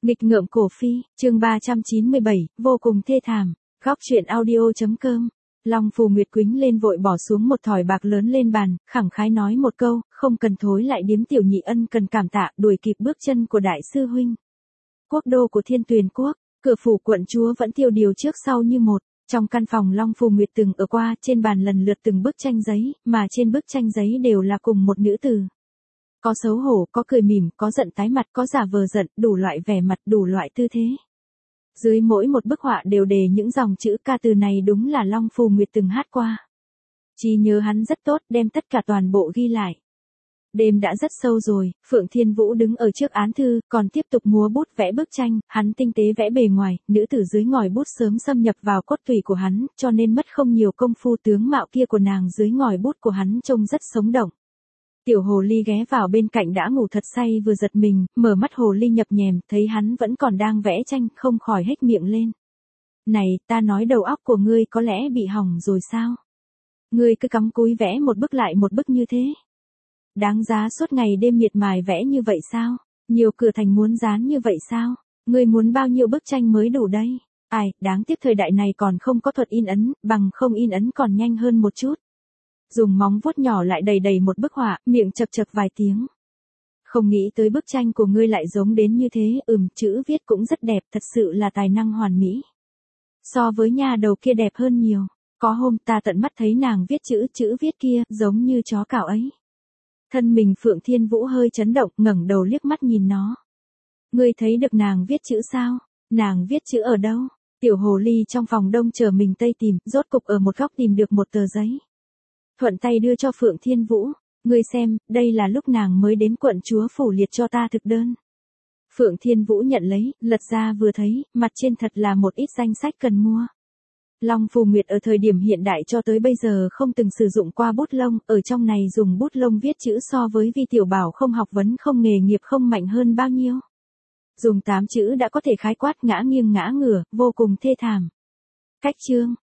Nghịch ngợm cổ phi, chương 397, vô cùng thê thảm. Góc truyện audio.com. Long Phù Nguyệt quýnh lên vội bỏ xuống một thỏi bạc lớn lên bàn, khẳng khái nói một câu, không cần thối lại điếm tiểu nhị ân cần cảm tạ, đuổi kịp bước chân của đại sư huynh. Quốc đô của Thiên Tuyền quốc, cửa phủ quận chúa vẫn tiêu điều trước sau như một. Trong căn phòng Long Phù Nguyệt từng ở qua, trên bàn lần lượt từng bức tranh giấy, mà trên bức tranh giấy đều là cùng một nữ tử. Có xấu hổ, có cười mỉm, có giận tái mặt, có giả vờ giận, đủ loại vẻ mặt, đủ loại tư thế. Dưới mỗi một bức họa đều đề những dòng chữ ca từ này đúng là Long Phù Nguyệt từng hát qua. Trí nhớ hắn rất tốt, đem tất cả toàn bộ ghi lại. Đêm đã rất sâu rồi, Phượng Thiên Vũ đứng ở trước án thư, còn tiếp tục múa bút vẽ bức tranh, hắn tinh tế vẽ bề ngoài, nữ tử dưới ngòi bút sớm xâm nhập vào cốt tủy của hắn, cho nên mất không nhiều công phu tướng mạo kia của nàng dưới ngòi bút của hắn trông rất sống động. Tiểu hồ ly ghé vào bên cạnh đã ngủ thật say vừa giật mình, mở mắt hồ ly nhập nhèm, thấy hắn vẫn còn đang vẽ tranh, không khỏi hét miệng lên. Này, ta nói đầu óc của ngươi có lẽ bị hỏng rồi sao? Ngươi cứ cắm cúi vẽ một bức lại một bức như thế. Đáng giá suốt ngày đêm miệt mài vẽ như vậy sao? Nhiều cửa thành muốn dán như vậy sao? Ngươi muốn bao nhiêu bức tranh mới đủ đây? Ai, đáng tiếc thời đại này còn không có thuật in ấn, bằng không in ấn còn nhanh hơn một chút. Dùng móng vuốt nhỏ lại đầy một bức họa, miệng chập chập vài tiếng. Không nghĩ tới bức tranh của ngươi lại giống đến như thế, chữ viết cũng rất đẹp, thật sự là tài năng hoàn mỹ. So với nha đầu kia đẹp hơn nhiều. Có hôm ta tận mắt thấy nàng viết chữ viết kia, giống như chó cào ấy. Thân mình Phượng Thiên Vũ hơi chấn động, ngẩng đầu liếc mắt nhìn nó. Ngươi thấy được nàng viết chữ sao? Nàng viết chữ ở đâu? Tiểu hồ ly trong phòng đông chờ mình tây tìm, rốt cục ở một góc tìm được một tờ giấy. Thuận tay đưa cho Phượng Thiên Vũ, ngươi xem, đây là lúc nàng mới đến quận chúa phủ liệt cho ta thực đơn. Phượng Thiên Vũ nhận lấy, lật ra vừa thấy, mặt trên thật là một ít danh sách cần mua. Long Phù Nguyệt ở thời điểm hiện đại cho tới bây giờ không từng sử dụng qua bút lông, ở trong này dùng bút lông viết chữ so với Vi Tiểu Bảo không học vấn không nghề nghiệp không mạnh hơn bao nhiêu. Dùng 8 chữ đã có thể khái quát ngã nghiêng ngã ngửa, vô cùng thê thảm. Cách chương.